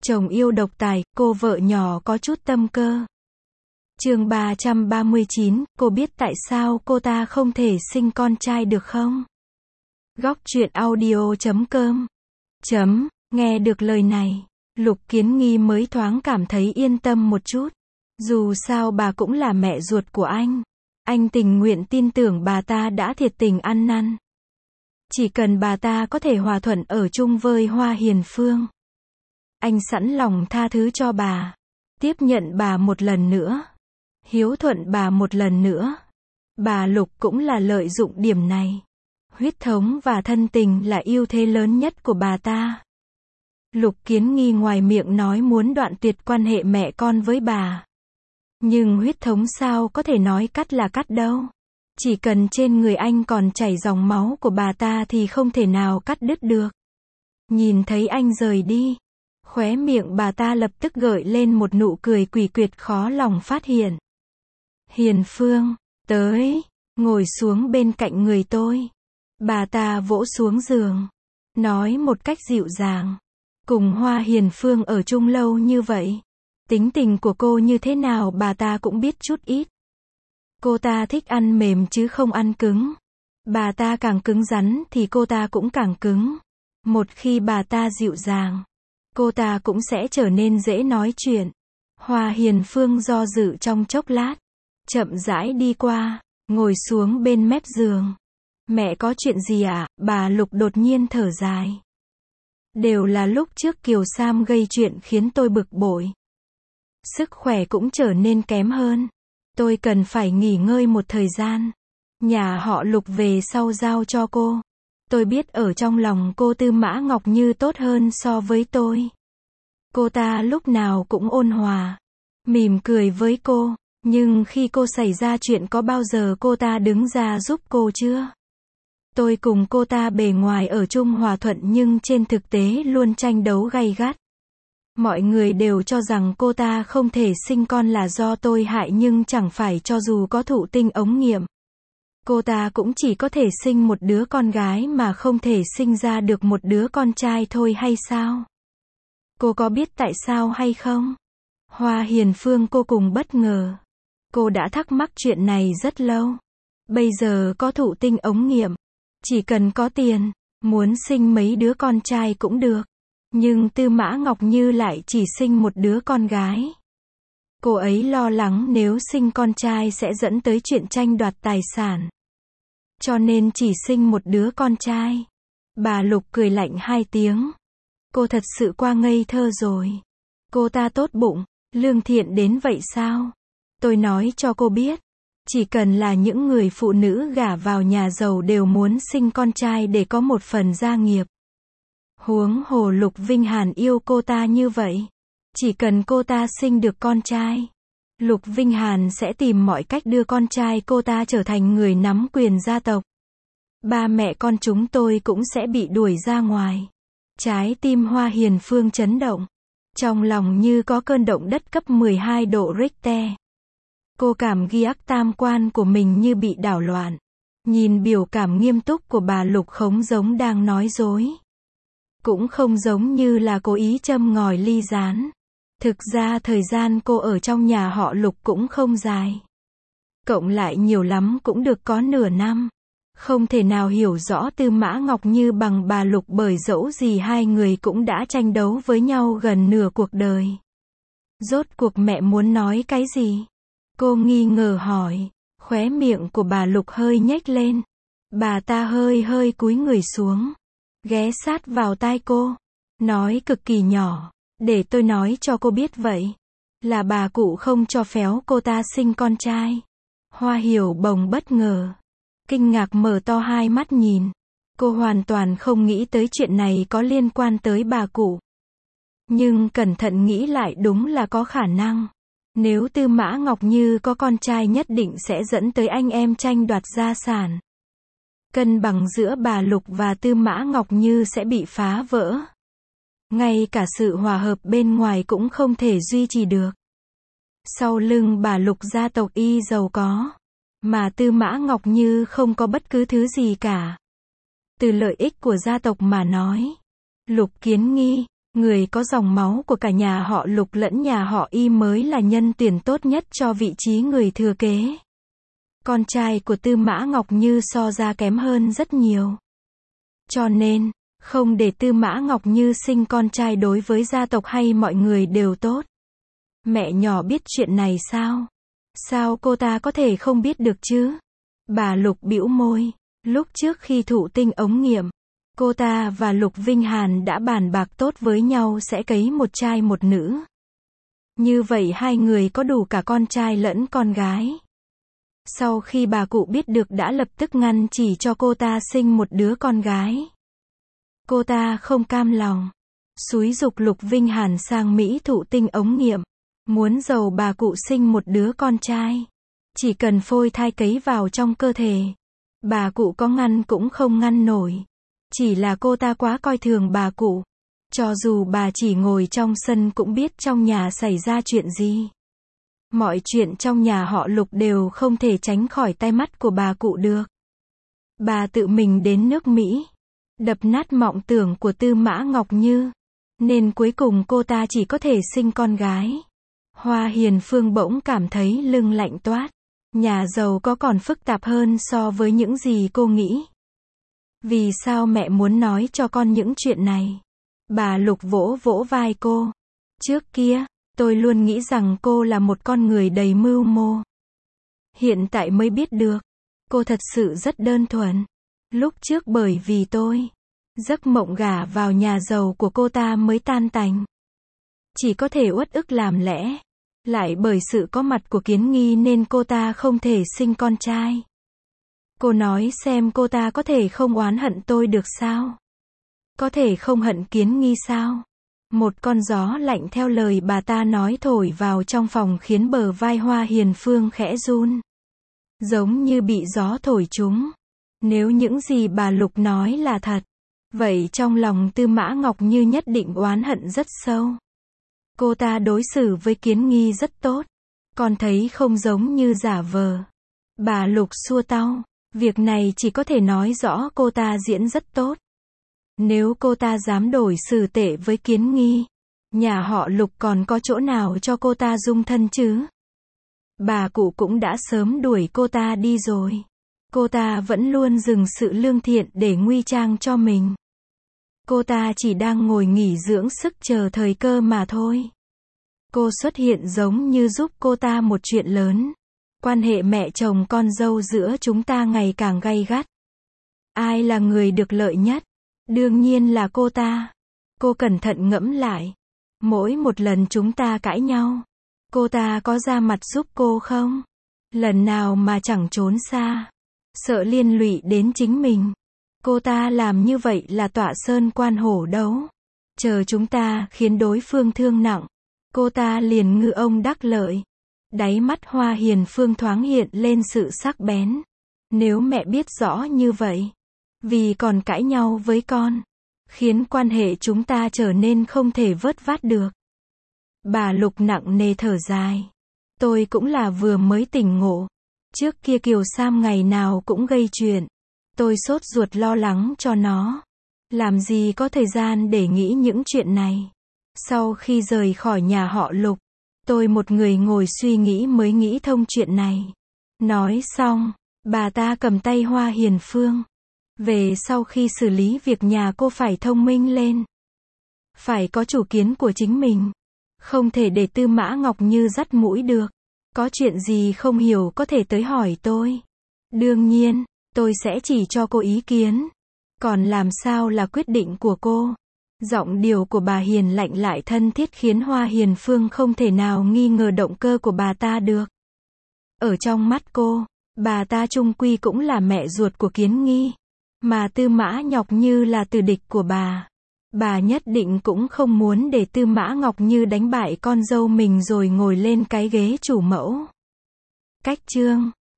Chồng yêu độc tài, cô vợ nhỏ có chút tâm cơ. Chương 339, cô biết tại sao cô ta không thể sinh con trai được không? Góc truyện audio.com. Nghe được lời này, Lục Kiến Nghi mới thoáng cảm thấy yên tâm một chút. Dù sao bà cũng là mẹ ruột của anh tình nguyện tin tưởng bà ta đã thiệt tình ăn năn. Chỉ cần bà ta có thể hòa thuận ở chung với Hoa Hiền Phương, anh sẵn lòng tha thứ cho bà, tiếp nhận bà một lần nữa, hiếu thuận bà một lần nữa. Bà Lục cũng là lợi dụng điểm này. Huyết thống và thân tình là ưu thế lớn nhất của bà ta. Lục Kiến Nghi ngoài miệng nói muốn đoạn tuyệt quan hệ mẹ con với bà, nhưng huyết thống sao có thể nói cắt là cắt đâu. Chỉ cần trên người anh còn chảy dòng máu của bà ta thì không thể nào cắt đứt được. Nhìn thấy anh rời đi, khóe miệng bà ta lập tức gợi lên một nụ cười quỷ quyệt khó lòng phát hiện. Hiền Phương, tới, ngồi xuống bên cạnh người tôi. Bà ta vỗ xuống giường, nói một cách dịu dàng. Cùng Hoa Hiền Phương ở chung lâu như vậy, tính tình của cô như thế nào bà ta cũng biết chút ít. Cô ta thích ăn mềm chứ không ăn cứng. Bà ta càng cứng rắn thì cô ta cũng càng cứng. Một khi bà ta dịu dàng, cô ta cũng sẽ trở nên dễ nói chuyện. Hoa Hiền Phương do dự trong chốc lát, chậm rãi đi qua, ngồi xuống bên mép giường. Mẹ có chuyện gì ạ? Bà Lục đột nhiên thở dài. Đều là lúc trước Kiều Sam gây chuyện khiến tôi bực bội. Sức khỏe cũng trở nên kém hơn. Tôi cần phải nghỉ ngơi một thời gian. Nhà họ Lục về sau giao cho cô. Tôi biết ở trong lòng cô Tư Mã Ngọc Như tốt hơn so với tôi. Cô ta lúc nào cũng ôn hòa, mỉm cười với cô. Nhưng khi cô xảy ra chuyện có bao giờ cô ta đứng ra giúp cô chưa? Tôi cùng cô ta bề ngoài ở chung hòa thuận nhưng trên thực tế luôn tranh đấu gay gắt. Mọi người đều cho rằng cô ta không thể sinh con là do tôi hại nhưng chẳng phải cho dù có thụ tinh ống nghiệm, cô ta cũng chỉ có thể sinh một đứa con gái mà không thể sinh ra được một đứa con trai thôi hay sao? Cô có biết tại sao hay không? Hoa Hiền Phương cô cùng bất ngờ. Cô đã thắc mắc chuyện này rất lâu. Bây giờ có thụ tinh ống nghiệm, chỉ cần có tiền, muốn sinh mấy đứa con trai cũng được. Nhưng Tư Mã Ngọc Như lại chỉ sinh một đứa con gái. Cô ấy lo lắng nếu sinh con trai sẽ dẫn tới chuyện tranh đoạt tài sản. Cho nên chỉ sinh một đứa con trai. Bà Lục cười lạnh 2 tiếng. Cô thật sự quá ngây thơ rồi. Cô ta tốt bụng, lương thiện đến vậy sao? Tôi nói cho cô biết. Chỉ cần là những người phụ nữ gả vào nhà giàu đều muốn sinh con trai để có một phần gia nghiệp. Huống hồ Lục Vinh Hàn yêu cô ta như vậy. Chỉ cần cô ta sinh được con trai, Lục Vinh Hàn sẽ tìm mọi cách đưa con trai cô ta trở thành người nắm quyền gia tộc. Ba mẹ con chúng tôi cũng sẽ bị đuổi ra ngoài. Trái tim Hoa Hiền Phương chấn động. Trong lòng như có cơn động đất cấp 12 độ Richter. Cô cảm ghi ác tam quan của mình như bị đảo loạn. Nhìn biểu cảm nghiêm túc của bà Lục không giống đang nói dối. Cũng không giống như là cố ý châm ngòi ly gián. Thực ra thời gian cô ở trong nhà họ Lục cũng không dài. Cộng lại nhiều lắm cũng được có nửa năm. Không thể nào hiểu rõ Tư Mã Ngọc Như bằng bà Lục bởi dẫu gì hai người cũng đã tranh đấu với nhau gần nửa cuộc đời. Rốt cuộc mẹ muốn nói cái gì? Cô nghi ngờ hỏi. Khóe miệng của bà Lục hơi nhếch lên. Bà ta hơi cúi người xuống, ghé sát vào tai cô, nói cực kỳ nhỏ. Để tôi nói cho cô biết vậy. Là bà cụ không cho phép cô ta sinh con trai. Hoa Hiểu Bồng bất ngờ, kinh ngạc mở to hai mắt nhìn. Cô hoàn toàn không nghĩ tới chuyện này có liên quan tới bà cụ. Nhưng cẩn thận nghĩ lại đúng là có khả năng. Nếu Tư Mã Ngọc Như có con trai nhất định sẽ dẫn tới anh em tranh đoạt gia sản. Cân bằng giữa bà Lục và Tư Mã Ngọc Như sẽ bị phá vỡ. Ngay cả sự hòa hợp bên ngoài cũng không thể duy trì được. Sau lưng bà Lục gia tộc y giàu có, mà Tư Mã Ngọc Như không có bất cứ thứ gì cả. Từ lợi ích của gia tộc mà nói, Lục Kiến Nghi, Người có dòng máu của cả nhà họ Lục lẫn nhà họ Y mới là nhân tuyển tốt nhất cho vị trí người thừa kế. Con trai của Tư Mã Ngọc Như so ra kém hơn rất nhiều. Cho nên, không để Tư Mã Ngọc Như sinh con trai đối với gia tộc hay mọi người đều tốt. Mẹ nhỏ biết chuyện này sao? Sao cô ta có thể không biết được chứ? Bà Lục bĩu môi. Lúc trước khi thụ tinh ống nghiệm, cô ta và Lục Vinh Hàn đã bàn bạc tốt với nhau sẽ cấy một trai một nữ. Như vậy hai người có đủ cả con trai lẫn con gái. Sau khi bà cụ biết được đã lập tức ngăn chỉ cho cô ta sinh một đứa con gái. Cô ta không cam lòng, xúi giục Lục Vinh Hàn sang Mỹ thụ tinh ống nghiệm, muốn giàu bà cụ sinh một đứa con trai. Chỉ cần phôi thai cấy vào trong cơ thể, bà cụ có ngăn cũng không ngăn nổi. Chỉ là cô ta quá coi thường bà cụ. Cho dù bà chỉ ngồi trong sân cũng biết trong nhà xảy ra chuyện gì. Mọi chuyện trong nhà họ Lục đều không thể tránh khỏi tai mắt của bà cụ được. Bà tự mình đến nước Mỹ, đập nát mộng tưởng của Tư Mã Ngọc Như. Nên cuối cùng cô ta chỉ có thể sinh con gái. Hoa Hiền Phương bỗng cảm thấy lưng lạnh toát. Nhà giàu có còn phức tạp hơn so với những gì cô nghĩ. Vì sao mẹ muốn nói cho con những chuyện này? Bà Lục vỗ vỗ vai cô. Trước kia, tôi luôn nghĩ rằng cô là một con người đầy mưu mô. Hiện tại mới biết được, cô thật sự rất đơn thuần. Lúc trước bởi vì tôi, giấc mộng gả vào nhà giàu của cô ta mới tan tành. Chỉ có thể uất ức làm lẽ. Lại bởi sự có mặt của Kiến Nghi nên cô ta không thể sinh con trai. Cô nói xem cô ta có thể không oán hận tôi được sao? Có thể không hận Kiến Nghi sao? Một con gió lạnh theo lời bà ta nói thổi vào trong phòng khiến bờ vai Hoa Hiền Phương khẽ run. Giống như bị gió thổi trúng. Nếu những gì bà Lục nói là thật, vậy trong lòng Tư Mã Ngọc Như nhất định oán hận rất sâu. Cô ta đối xử với Kiến Nghi rất tốt. Con thấy không giống như giả vờ. Bà Lục xua tau. Việc này chỉ có thể nói rõ cô ta diễn rất tốt. Nếu cô ta dám đổi xử tệ với Kiến Nghi, nhà họ Lục còn có chỗ nào cho cô ta dung thân chứ? Bà cụ cũng đã sớm đuổi cô ta đi rồi. Cô ta vẫn luôn dừng sự lương thiện để nguy trang cho mình. Cô ta chỉ đang ngồi nghỉ dưỡng sức chờ thời cơ mà thôi. Cô xuất hiện giống như giúp cô ta một chuyện lớn. Quan hệ mẹ chồng con dâu giữa chúng ta ngày càng gay gắt. Ai là người được lợi nhất? Đương nhiên là cô ta. Cô cẩn thận ngẫm lại. Mỗi một lần chúng ta cãi nhau, cô ta có ra mặt giúp cô không? Lần nào mà chẳng trốn xa. Sợ liên lụy đến chính mình. Cô ta làm như vậy là tọa sơn quan hổ đấu. Chờ chúng ta khiến đối phương thương nặng, cô ta liền ngư ông đắc lợi. Đáy mắt Hoa Hiền Phương thoáng hiện lên sự sắc bén. Nếu mẹ biết rõ như vậy, vì còn cãi nhau với con, khiến quan hệ chúng ta trở nên không thể vớt vát được. Bà Lục nặng nề thở dài. Tôi cũng là vừa mới tỉnh ngộ. Trước kia Kiều Sam ngày nào cũng gây chuyện. Tôi sốt ruột lo lắng cho nó. Làm gì có thời gian để nghĩ những chuyện này. Sau khi rời khỏi nhà họ Lục, tôi một người ngồi suy nghĩ mới nghĩ thông chuyện này. Nói xong, bà ta cầm tay Hoa Hiền Phương. Về sau khi xử lý việc nhà cô phải thông minh lên. Phải có chủ kiến của chính mình. Không thể để Tư Mã Ngọc Như dắt mũi được. Có chuyện gì không hiểu có thể tới hỏi tôi. Đương nhiên, tôi sẽ chỉ cho cô ý kiến. Còn làm sao là quyết định của cô. Giọng điệu của bà Hiền lạnh lại thân thiết khiến Hoa Hiền Phương không thể nào nghi ngờ động cơ của bà ta được. Ở trong mắt cô, bà ta chung quy cũng là mẹ ruột của Kiến Nghi. Mà Tư Mã Ngọc Như là tử địch của bà. Bà nhất định cũng không muốn để Tư Mã Ngọc Như đánh bại con dâu mình rồi ngồi lên cái ghế chủ mẫu. Cách chương